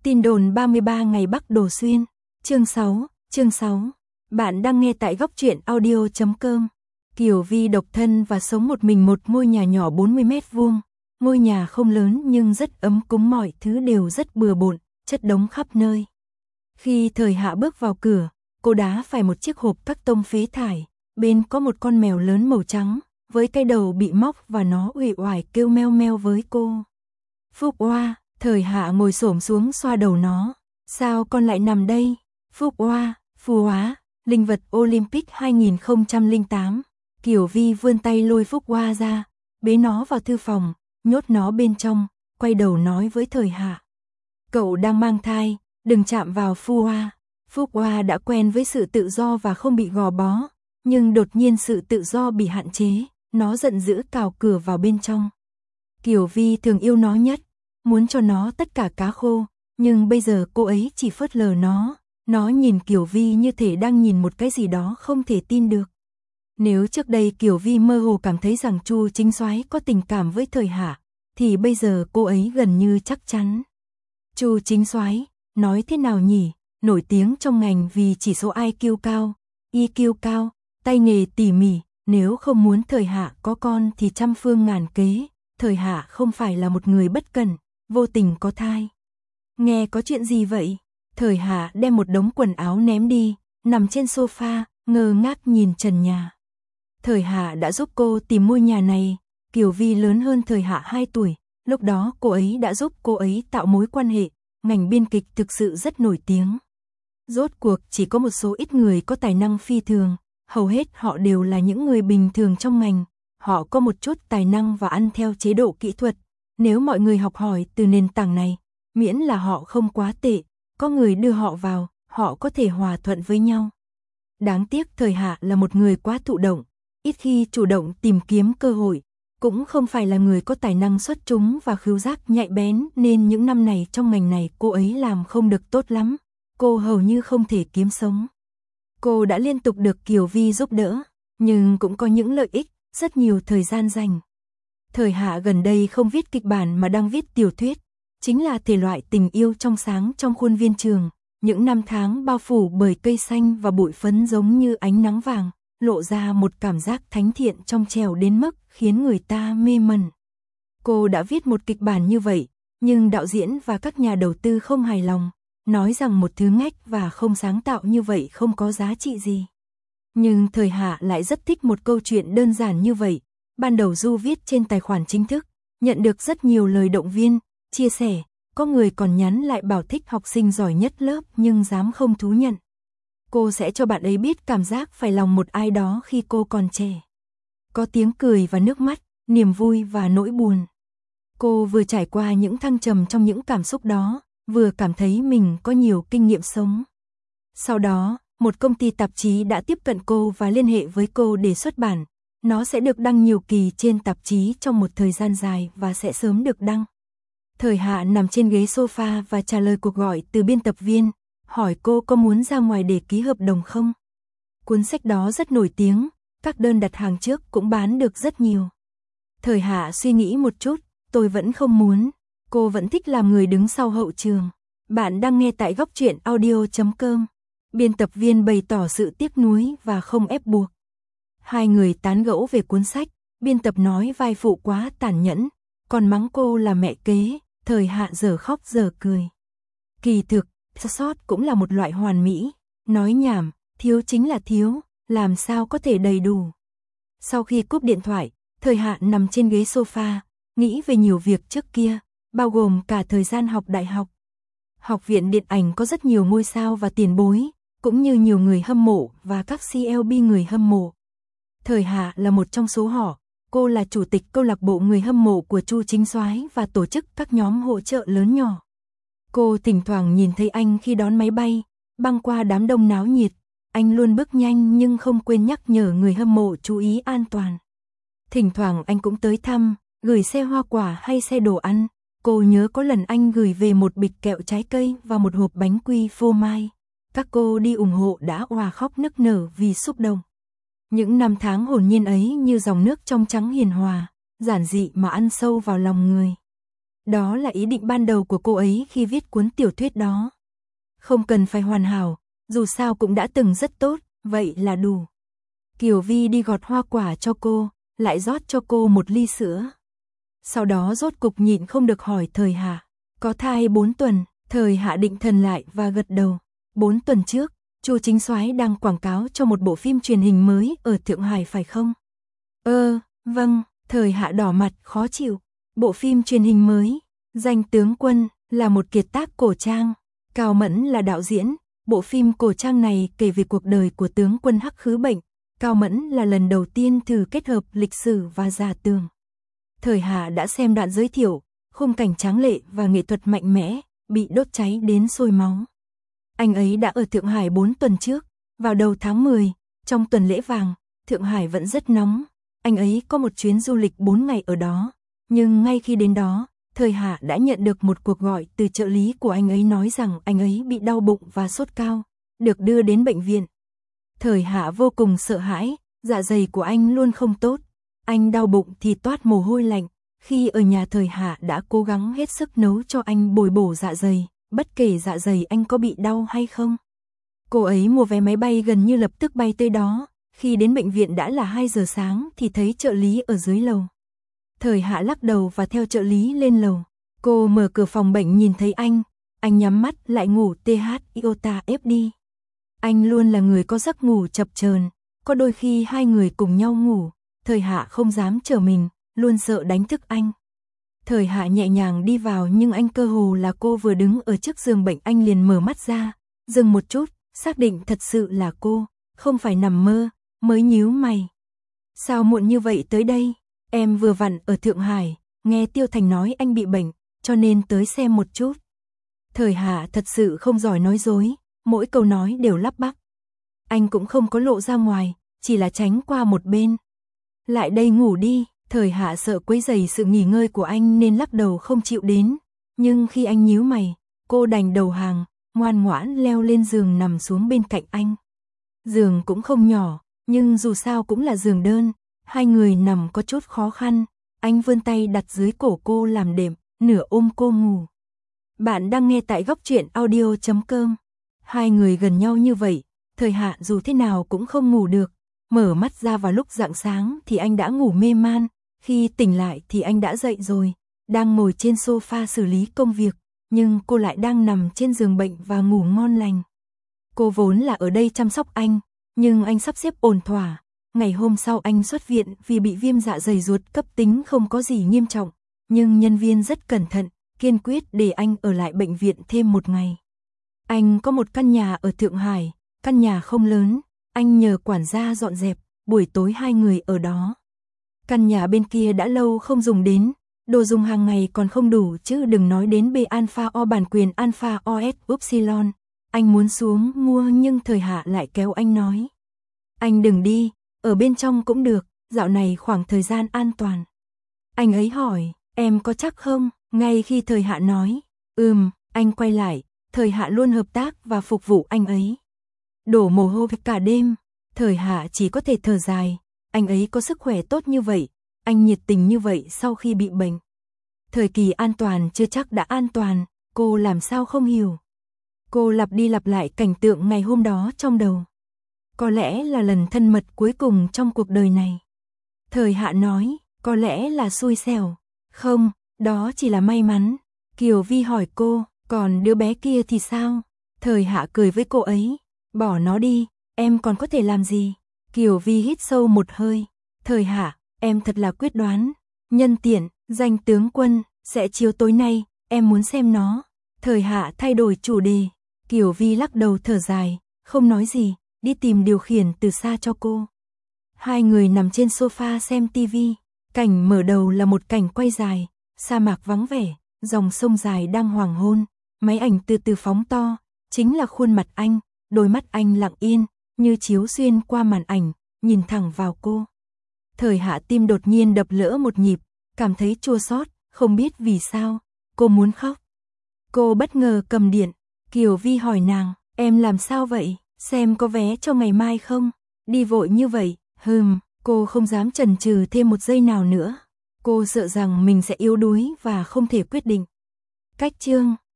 Tin đồn 33 ngày Bắc Đồ Xuyên. Chương 6. Bạn đang nghe tại góc truyện audio.com. Kiều Vi độc thân và sống một mình một ngôi nhà nhỏ 40 mét vuông. Ngôi nhà không lớn nhưng rất ấm cúng, mọi thứ đều rất bừa bộn, chất đống khắp nơi. Khi Thời Hạ bước vào cửa, cô đá phải một chiếc hộp các tông phế thải, bên có một con mèo lớn màu trắng, với cái đầu bị móc và nó uể oải kêu meo meo với cô. Phúc Oa, Thời Hạ ngồi xổm xuống xoa đầu nó. Sao con lại nằm đây? Phúc Oa, phù hóa, linh vật Olympic 2008. Kiều Vi vươn tay lôi Phúc Oa ra, bế nó vào thư phòng, nhốt nó bên trong, quay đầu nói với Thời Hạ. Cậu đang mang thai, đừng chạm vào Phúc Oa. Phúc Oa đã quen với sự tự do và không bị gò bó, nhưng đột nhiên sự tự do bị hạn chế, nó giận dữ cào cửa vào bên trong. Kiều Vi thường yêu nó nhất, muốn cho nó tất cả cá khô, nhưng bây giờ cô ấy chỉ phớt lờ nó. Nó nhìn Kiều Vi như thể đang nhìn một cái gì đó không thể tin được. Nếu trước đây Kiều Vi mơ hồ cảm thấy rằng Chu Chính Soái có tình cảm với Thời Hạ, thì bây giờ cô ấy gần như chắc chắn. Chu Chính Soái, nói thế nào nhỉ, nổi tiếng trong ngành vì chỉ số IQ cao, EQ cao, tay nghề tỉ mỉ, nếu không muốn Thời Hạ có con thì trăm phương ngàn kế. Thời Hạ không phải là một người bất cẩn, vô tình có thai. Nghe có chuyện gì vậy? Thời Hạ đem một đống quần áo ném đi, nằm trên sofa, ngơ ngác nhìn trần nhà. Thời Hạ đã giúp cô tìm ngôi nhà này. Kiều Vi lớn hơn Thời Hạ 2 tuổi, lúc đó cô ấy đã giúp cô ấy tạo mối quan hệ, ngành biên kịch thực sự rất nổi tiếng. Rốt cuộc chỉ có một số ít người có tài năng phi thường, hầu hết họ đều là những người bình thường trong ngành. Họ có một chút tài năng và ăn theo chế độ kỹ thuật. Nếu mọi người học hỏi từ nền tảng này, miễn là họ không quá tệ, có người đưa họ vào, họ có thể hòa thuận với nhau. Đáng tiếc Thời Hạ là một người quá thụ động, ít khi chủ động tìm kiếm cơ hội, cũng không phải là người có tài năng xuất chúng và khứu giác nhạy bén, nên những năm này trong ngành này cô ấy làm không được tốt lắm. Cô hầu như không thể kiếm sống. Cô đã liên tục được Kiều Vi giúp đỡ, nhưng cũng có những lợi ích, rất nhiều thời gian dành. Thời Hạ gần đây không viết kịch bản mà đang viết tiểu thuyết, chính là thể loại tình yêu trong sáng trong khuôn viên trường. Những năm tháng bao phủ bởi cây xanh và bụi phấn giống như ánh nắng vàng, lộ ra một cảm giác thánh thiện trong trẻo đến mức khiến người ta mê mẩn. Cô đã viết một kịch bản như vậy, nhưng đạo diễn và các nhà đầu tư không hài lòng, nói rằng một thứ ngách và không sáng tạo như vậy không có giá trị gì. Nhưng Thời Hạ lại rất thích một câu chuyện đơn giản như vậy. Ban đầu Du viết trên tài khoản chính thức, nhận được rất nhiều lời động viên, chia sẻ, có người còn nhắn lại bảo thích học sinh giỏi nhất lớp nhưng dám không thú nhận. Cô sẽ cho bạn ấy biết cảm giác phải lòng một ai đó khi cô còn trẻ. Có tiếng cười và nước mắt, niềm vui và nỗi buồn. Cô vừa trải qua những thăng trầm trong những cảm xúc đó, vừa cảm thấy mình có nhiều kinh nghiệm sống. Sau đó, một công ty tạp chí đã tiếp cận cô và liên hệ với cô để xuất bản. Nó sẽ được đăng nhiều kỳ trên tạp chí trong một thời gian dài và sẽ sớm được đăng. Thời Hạ nằm trên ghế sofa và trả lời cuộc gọi từ biên tập viên, hỏi cô có muốn ra ngoài để ký hợp đồng không. Cuốn sách đó rất nổi tiếng, các đơn đặt hàng trước cũng bán được rất nhiều. Thời Hạ suy nghĩ một chút, tôi vẫn không muốn, cô vẫn thích làm người đứng sau hậu trường. Bạn đang nghe tại góc truyện audio.com. Biên tập viên bày tỏ sự tiếc nuối và không ép buộc. Hai người tán gẫu về cuốn sách, biên tập nói vai phụ quá tàn nhẫn, còn mắng cô là mẹ kế. Thời Hạ giờ khóc giờ cười. Kỳ thực, sót cũng là một loại hoàn mỹ, nói nhảm, thiếu chính là thiếu, làm sao có thể đầy đủ. Sau khi cúp điện thoại, Thời Hạ nằm trên ghế sofa, nghĩ về nhiều việc trước kia, bao gồm cả thời gian học đại học. Học viện điện ảnh có rất nhiều ngôi sao và tiền bối, cũng như nhiều người hâm mộ và các CLB người hâm mộ. Thời Hạ là một trong số họ, cô là chủ tịch câu lạc bộ người hâm mộ của Chu Chính Soái và tổ chức các nhóm hỗ trợ lớn nhỏ. Cô thỉnh thoảng nhìn thấy anh khi đón máy bay, băng qua đám đông náo nhiệt, anh luôn bước nhanh nhưng không quên nhắc nhở người hâm mộ chú ý an toàn. Thỉnh thoảng anh cũng tới thăm, gửi xe hoa quả hay xe đồ ăn. Cô nhớ có lần anh gửi về một bịch kẹo trái cây và một hộp bánh quy phô mai. Các cô đi ủng hộ đã òa khóc nức nở vì xúc động. Những năm tháng hồn nhiên ấy như dòng nước trong trắng hiền hòa, giản dị mà ăn sâu vào lòng người. Đó là ý định ban đầu của cô ấy khi viết cuốn tiểu thuyết đó. Không cần phải hoàn hảo, dù sao cũng đã từng rất tốt, vậy là đủ. Kiều Vi đi gọt hoa quả cho cô, lại rót cho cô một ly sữa. Sau đó rốt cục nhịn không được hỏi Thời Hạ, có thai 4 tuần, Thời Hạ định thần lại và gật đầu. 4 tuần trước, Chu Chính Soái đang quảng cáo cho một bộ phim truyền hình mới ở Thượng Hải phải không? Vâng, Thời Hạ đỏ mặt khó chịu. Bộ phim truyền hình mới, Danh Tướng Quân, là một kiệt tác cổ trang. Cao Mẫn là đạo diễn, bộ phim cổ trang này kể về cuộc đời của tướng quân Hắc Khứ Bệnh. Cao Mẫn là lần đầu tiên thử kết hợp lịch sử và giả tưởng. Thời Hạ đã xem đoạn giới thiệu, khung cảnh tráng lệ và nghệ thuật mạnh mẽ, bị đốt cháy đến sôi máu. Anh ấy đã ở Thượng Hải 4 tuần trước, vào đầu tháng 10, trong tuần lễ vàng, Thượng Hải vẫn rất nóng. Anh ấy có một chuyến du lịch 4 ngày ở đó, nhưng ngay khi đến đó, Thời Hạ đã nhận được một cuộc gọi từ trợ lý của anh ấy nói rằng anh ấy bị đau bụng và sốt cao, được đưa đến bệnh viện. Thời Hạ vô cùng sợ hãi, dạ dày của anh luôn không tốt. Anh đau bụng thì toát mồ hôi lạnh, khi ở nhà Thời Hạ đã cố gắng hết sức nấu cho anh bồi bổ dạ dày, bất kể dạ dày anh có bị đau hay không. Cô ấy mua vé máy bay gần như lập tức bay tới đó, khi đến bệnh viện đã là 2 giờ sáng thì thấy trợ lý ở dưới lầu. Thời Hạ lắc đầu và theo trợ lý lên lầu. Cô mở cửa phòng bệnh nhìn thấy anh nhắm mắt lại ngủ iota ép đi. Anh luôn là người có giấc ngủ chập chờn, có đôi khi hai người cùng nhau ngủ, Thời Hạ không dám trở mình, luôn sợ đánh thức anh. Thời Hạ nhẹ nhàng đi vào nhưng anh cơ hồ là cô vừa đứng ở trước giường bệnh anh liền mở mắt ra, dừng một chút, xác định thật sự là cô, không phải nằm mơ, mới nhíu mày. Sao muộn như vậy tới đây? Em vừa vặn ở Thượng Hải, nghe Tiêu Thành nói anh bị bệnh, cho nên tới xem một chút. Thời Hạ thật sự không giỏi nói dối, mỗi câu nói đều lắp bắp. Anh cũng không có lộ ra ngoài, chỉ là tránh qua một bên. Lại đây ngủ đi, Thời Hạ sợ quấy rầy sự nghỉ ngơi của anh nên lắc đầu không chịu đến. Nhưng khi anh nhíu mày, cô đành đầu hàng, ngoan ngoãn leo lên giường nằm xuống bên cạnh anh. Giường cũng không nhỏ, nhưng dù sao cũng là giường đơn, hai người nằm có chút khó khăn. Anh vươn tay đặt dưới cổ cô làm đệm, nửa ôm cô ngủ. Bạn đang nghe tại góc truyện audio.com. Hai người gần nhau như vậy, Thời Hạ dù thế nào cũng không ngủ được. Mở mắt ra vào lúc rạng sáng thì anh đã ngủ mê man, khi tỉnh lại thì anh đã dậy rồi, đang ngồi trên sofa xử lý công việc, nhưng cô lại đang nằm trên giường bệnh và ngủ ngon lành. Cô vốn là ở đây chăm sóc anh, nhưng anh sắp xếp ổn thỏa. Ngày hôm sau anh xuất viện vì bị viêm dạ dày ruột cấp tính không có gì nghiêm trọng, nhưng nhân viên rất cẩn thận, kiên quyết để anh ở lại bệnh viện thêm 1 ngày. Anh có một căn nhà ở Thượng Hải, căn nhà không lớn, anh nhờ quản gia dọn dẹp, buổi tối hai người ở đó. Căn nhà bên kia đã lâu không dùng đến, đồ dùng hàng ngày còn không đủ chứ đừng nói đến B-alpha O bản quyền alpha OS Upsilon. Anh muốn xuống mua nhưng Thời Hạ lại kéo anh nói. Anh đừng đi, ở bên trong cũng được, dạo này khoảng thời gian an toàn. Anh ấy hỏi, em có chắc không? Ngay khi Thời Hạ nói, anh quay lại, Thời Hạ luôn hợp tác và phục vụ anh ấy. Đổ mồ hôi cả đêm, Thời Hạ chỉ có thể thở dài, anh ấy có sức khỏe tốt như vậy, anh nhiệt tình như vậy sau khi bị bệnh. Thời kỳ an toàn chưa chắc đã an toàn, cô làm sao không hiểu. Cô lặp đi lặp lại cảnh tượng ngày hôm đó trong đầu. Có lẽ là lần thân mật cuối cùng trong cuộc đời này. Thời Hạ nói, có lẽ là xui xẻo. Không, đó chỉ là may mắn. Kiều Vi hỏi cô, còn đứa bé kia thì sao? Thời Hạ cười với cô ấy, bỏ nó đi, em còn có thể làm gì? Kiều Vi hít sâu một hơi. Thời Hạ, em thật là quyết đoán. Nhân tiện, Danh Tướng Quân sẽ chiếu tối nay, em muốn xem nó. Thời Hạ thay đổi chủ đề. Kiều Vi lắc đầu thở dài, không nói gì, đi tìm điều khiển từ xa cho cô. Hai người nằm trên sofa xem tivi. Cảnh mở đầu là một cảnh quay dài, sa mạc vắng vẻ, dòng sông dài đang hoàng hôn, máy ảnh từ từ phóng to, chính là khuôn mặt anh, đôi mắt anh lặng yên, như chiếu xuyên qua màn ảnh, nhìn thẳng vào cô. Thời Hạ tim đột nhiên đập lỡ một nhịp, cảm thấy chua xót, không biết vì sao, cô muốn khóc. Cô bất ngờ cầm điện, Kiều Vi hỏi nàng, em làm sao vậy, xem có vé cho ngày mai không, đi vội như vậy, cô không dám chần chừ thêm một giây nào nữa. Cô sợ rằng mình sẽ yếu đuối và không thể quyết định. Cách chương